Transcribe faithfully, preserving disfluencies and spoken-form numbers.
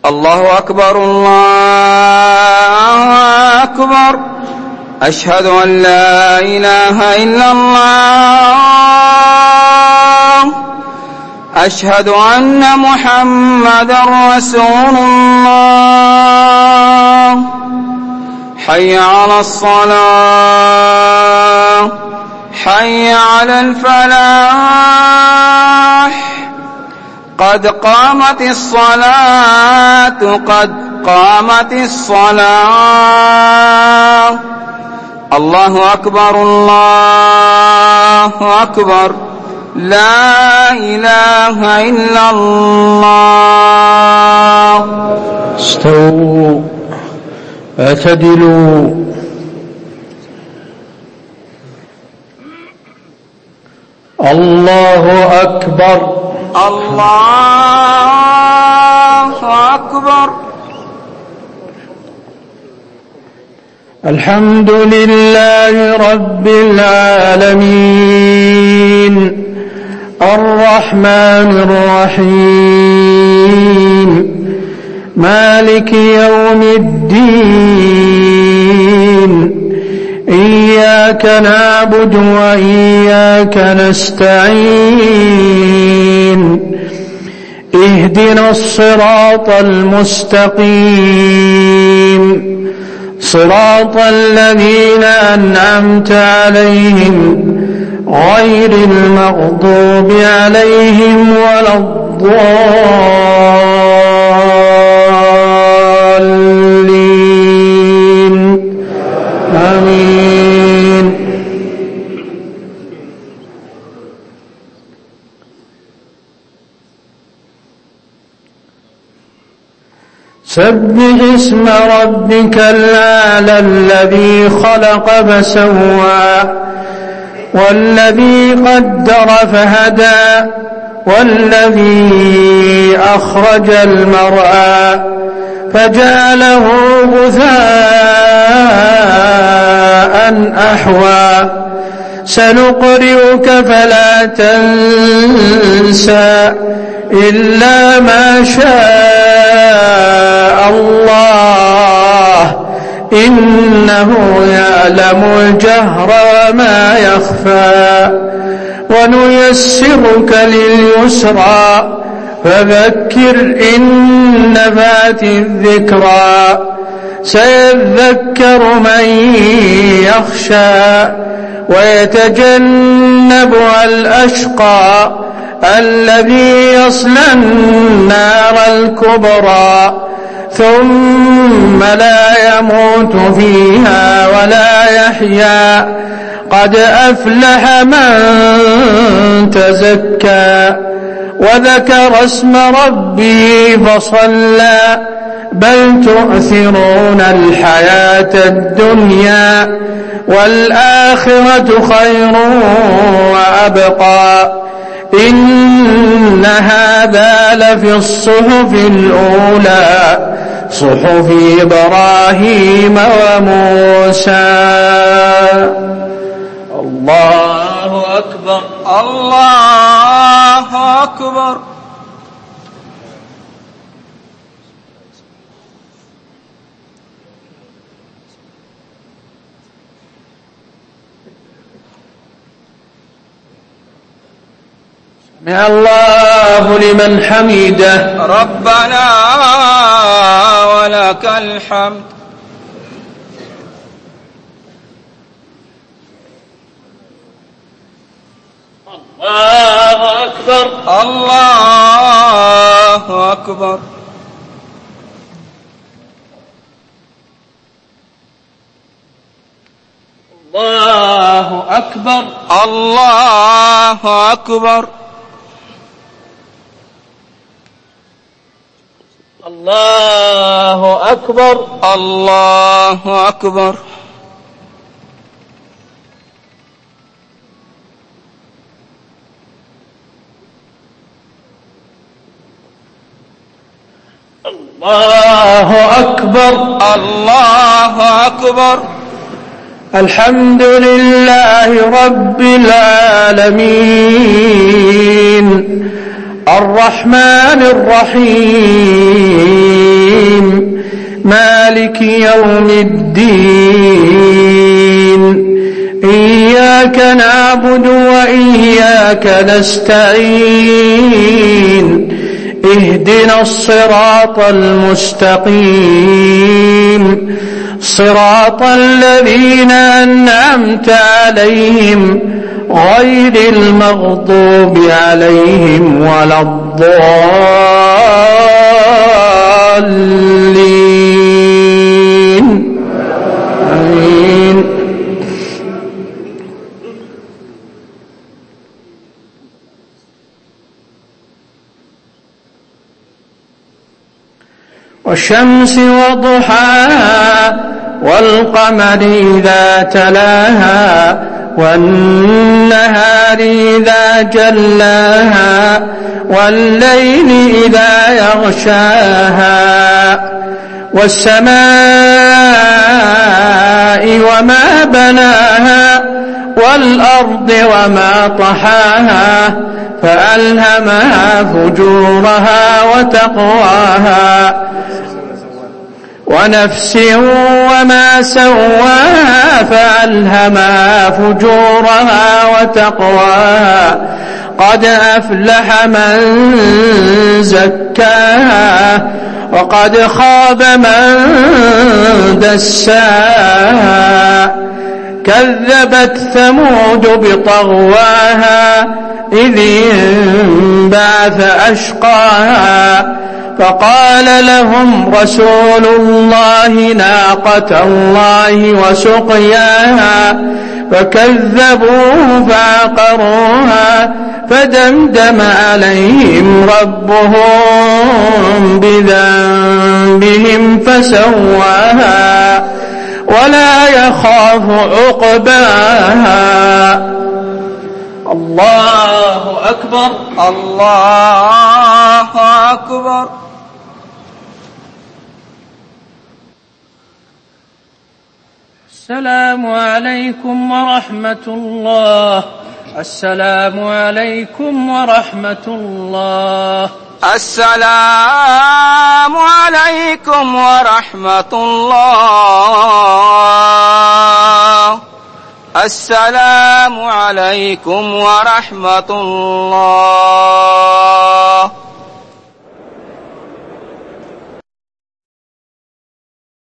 الله أكبر الله أكبر. أشهد أن لا إله إلا الله. أشهد أن محمدا رسول الله. حي على الصلاة، حي على الفلاح. قد قامت الصلاة، قد قامت الصلاة. الله أكبر الله أكبر. لا إله إلا الله. استووا اعتدلوا. الله أكبر الله أكبر. الحمد لله رب العالمين الرحمن الرحيم مالك يوم الدين. إياك نعبد وإياك نستعين. اهدنا الصراط المستقيم صراط الذين أنعمت عليهم غير المغضوب عليهم ولا الضالين. آمين. سبح اسم ربك الأعلى الذي خلق فسوى والذي قدر فهدى والذي أخرج المرعى فجعله غثاء أحوى. سنقرئك فلا تنسى إلا ما شاء الله إنه يعلم الجهر وما يخفى. ونيسرك لليسرى فذكر إن نفعت الذكرى. سيذكر من يخشى ويتجنبها الأشقى الذي يصلى النار الكبرى ثم لا يموت فيها ولا يحيا. قد أفلح من تزكى وذكر اسم ربه فصلى. بل تؤثرون الحياة الدنيا والآخرة خير وأبقى. إن هذا لفي الصحف الأولى صحف إبراهيم وموسى. الله أكبر الله أكبر. سمع الله لمن حمده. ربنا ولك الحمد. الله أكبر الله أكبر. الله أكبر الله أكبر. الله أكبر الله أكبر. الله أكبر الله أكبر. الحمد لله رب العالمين الرحمن الرحيم مالك يوم الدين إياك نعبد وإياك نستعين اهدنا الصراط المستقيم صراط الذين أنعمت عليهم غير المغضوب عليهم ولا الضالين آمين. والشمس وضحاها والقمر إذا تلاها والنهار إذا جلاها والليل إذا يغشاها والسماء وما بناها والأرض وما طحاها فألهمها فجورها وتقواها ونفس وما سواها فألهمها فجورها وتقواها قد أفلح من زكاها وقد خاب من دساها كذبت ثمود بطغواها إذ انبعث أشقاها فقال لهم رسول الله ناقة الله وسقياها فكذبوه فعقروها فدمدم عليهم ربهم بذنبهم فسواها ولا يخاف عقباها. الله أكبر الله أكبر. السلام عليكم ورحمة الله. السلام عليكم ورحمة الله. السلام عليكم ورحمة الله. السلام عليكم ورحمة الله.